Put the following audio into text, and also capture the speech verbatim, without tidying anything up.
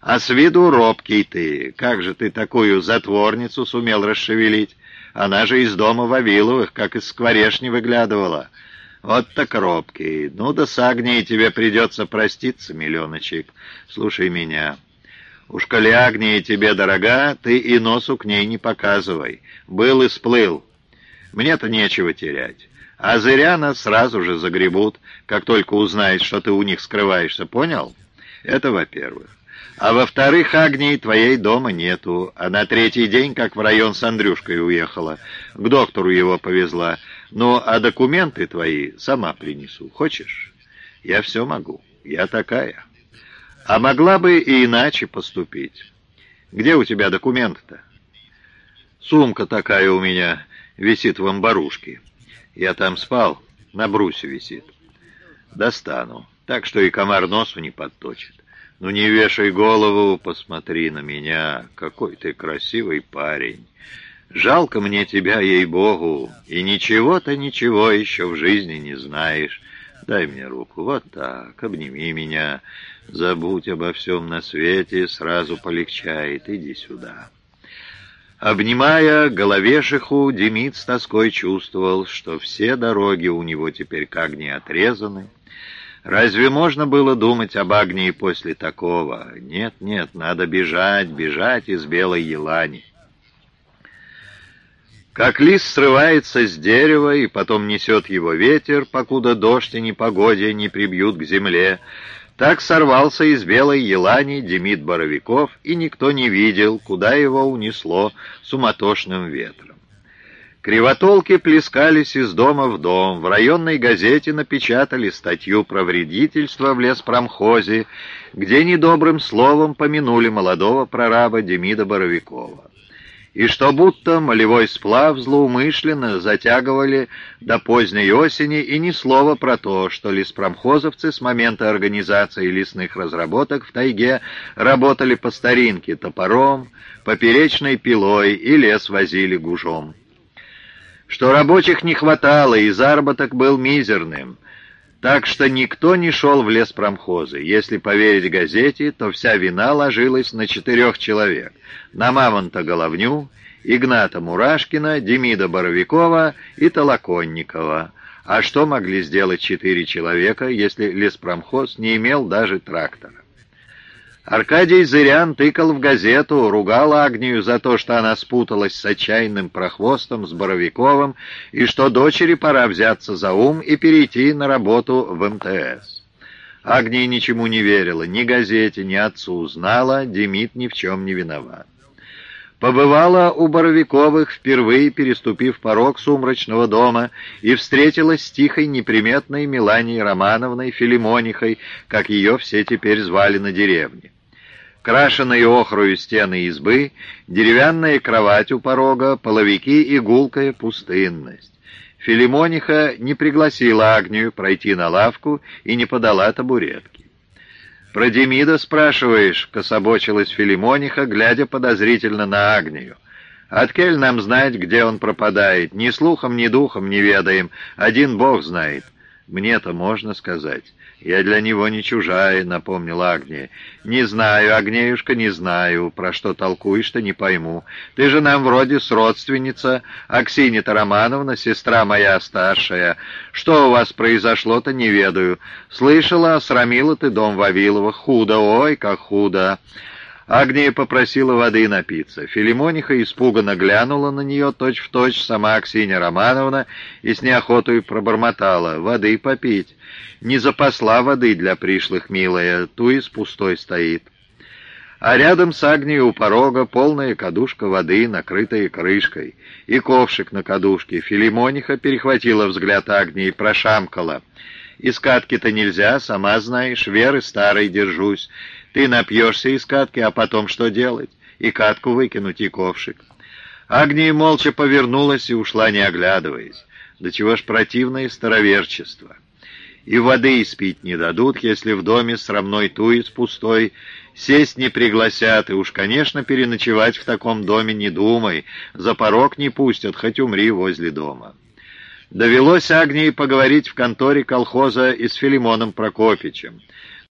А с виду робкий ты. Как же ты такую затворницу сумел расшевелить? Она же из дома Вавиловых, как из скворечни выглядывала. Вот так робкий. Ну да с Агнией тебе придется проститься, миллионочек. Слушай меня. Уж коли Агния тебе дорога, ты и носу к ней не показывай. Был и сплыл. Мне-то нечего терять. А Зыряна сразу же загребут, как только узнает, что ты у них скрываешься, понял? Это во-первых. А во-вторых, Агнии твоей дома нету. Она третий день, как в район с Андрюшкой уехала. К доктору его повезла. Ну, а документы твои сама принесу. Хочешь? Я все могу. Я такая. А могла бы и иначе поступить. Где у тебя документы-то? Сумка такая у меня висит в амбарушке. Я там спал, на брусе висит. Достану, так что и комар носу не подточит. Ну не вешай голову, посмотри на меня. Какой ты красивый парень. Жалко мне тебя, ей-богу. И ничего-то ничего еще в жизни не знаешь. Дай мне руку, вот так, обними меня. Забудь обо всем на свете, сразу полегчает. Иди сюда. Обнимая головешиху, Демид с тоской чувствовал, что все дороги у него теперь к Агнии отрезаны. Разве можно было думать об Агнии после такого? Нет, нет, надо бежать, бежать из белой елани. Как лист срывается с дерева и потом несет его ветер, покуда дождь и непогоде не прибьют к земле, так сорвался из белой елани Демид Боровиков, и никто не видел, куда его унесло суматошным ветром. Кривотолки плескались из дома в дом. В районной газете напечатали статью про вредительство в леспромхозе, где недобрым словом помянули молодого прораба Демида Боровикова. И что будто молевой сплав злоумышленно затягивали до поздней осени, и ни слова про то, что леспромхозовцы с момента организации лесных разработок в тайге работали по старинке топором, поперечной пилой и лес возили гужом. Что рабочих не хватало и заработок был мизерным, так что никто не шел в леспромхозы. Если поверить газете, то вся вина ложилась на четырех человек: на Мамонта Головню, Игната Мурашкина, Демида Боровикова и Толоконникова. А что могли сделать четыре человека, если леспромхоз не имел даже трактора? Аркадий Зырян тыкал в газету, ругал Агнию за то, что она спуталась с отчаянным прохвостом, с Боровиковым, и что дочери пора взяться за ум и перейти на работу в эм тэ эс. Агния ничему не верила, ни газете, ни отцу, знала, Демид ни в чем не виноват. Побывала у Боровиковых, впервые переступив порог сумрачного дома, и встретилась с тихой, неприметной Меланией Романовной, Филимонихой, как ее все теперь звали на деревне. Крашеные охрою стены избы, деревянная кровать у порога, половики и гулкая пустынность. Филимониха не пригласила Агнию пройти на лавку и не подала табуретки. «Про Демида спрашиваешь?» — кособочилась Филимониха, глядя подозрительно на Агнию. «Откель нам знать, где он пропадает? Ни слухом, ни духом не ведаем. Один Бог знает». «Мне-то можно сказать. Я для него не чужая», — напомнила Агния. «Не знаю, Агнеюшка, не знаю. Про что толкуешь-то, не пойму. Ты же нам вроде сродственница. Аксинья-то Романовна, сестра моя старшая. Что у вас произошло-то, не ведаю. Слышала, осрамила ты дом Вавилова. Худо, ой, как худо». Агния попросила воды напиться. Филимониха испуганно глянула на нее точь-в-точь сама Аксинья Романовна и с неохотой пробормотала: «Воды попить». Не запасла воды для пришлых, милая, ту из пустой стоит. А рядом с Агнией у порога полная кадушка воды, накрытая крышкой, и ковшик на кадушке. Филимониха перехватила взгляд Агнии и прошамкала: «Из катки-то нельзя, сама знаешь, веры старой держусь. Ты напьешься из катки, а потом что делать? И катку выкинуть, и ковшик». Агния молча повернулась и ушла, не оглядываясь. Да чего ж противное староверчество. И воды испить не дадут, если в доме срамной туис пустой, сесть не пригласят, и уж, конечно, переночевать в таком доме не думай, за порог не пустят, хоть умри возле дома. Довелось Агнии поговорить в конторе колхоза и с Филимоном Прокопичем.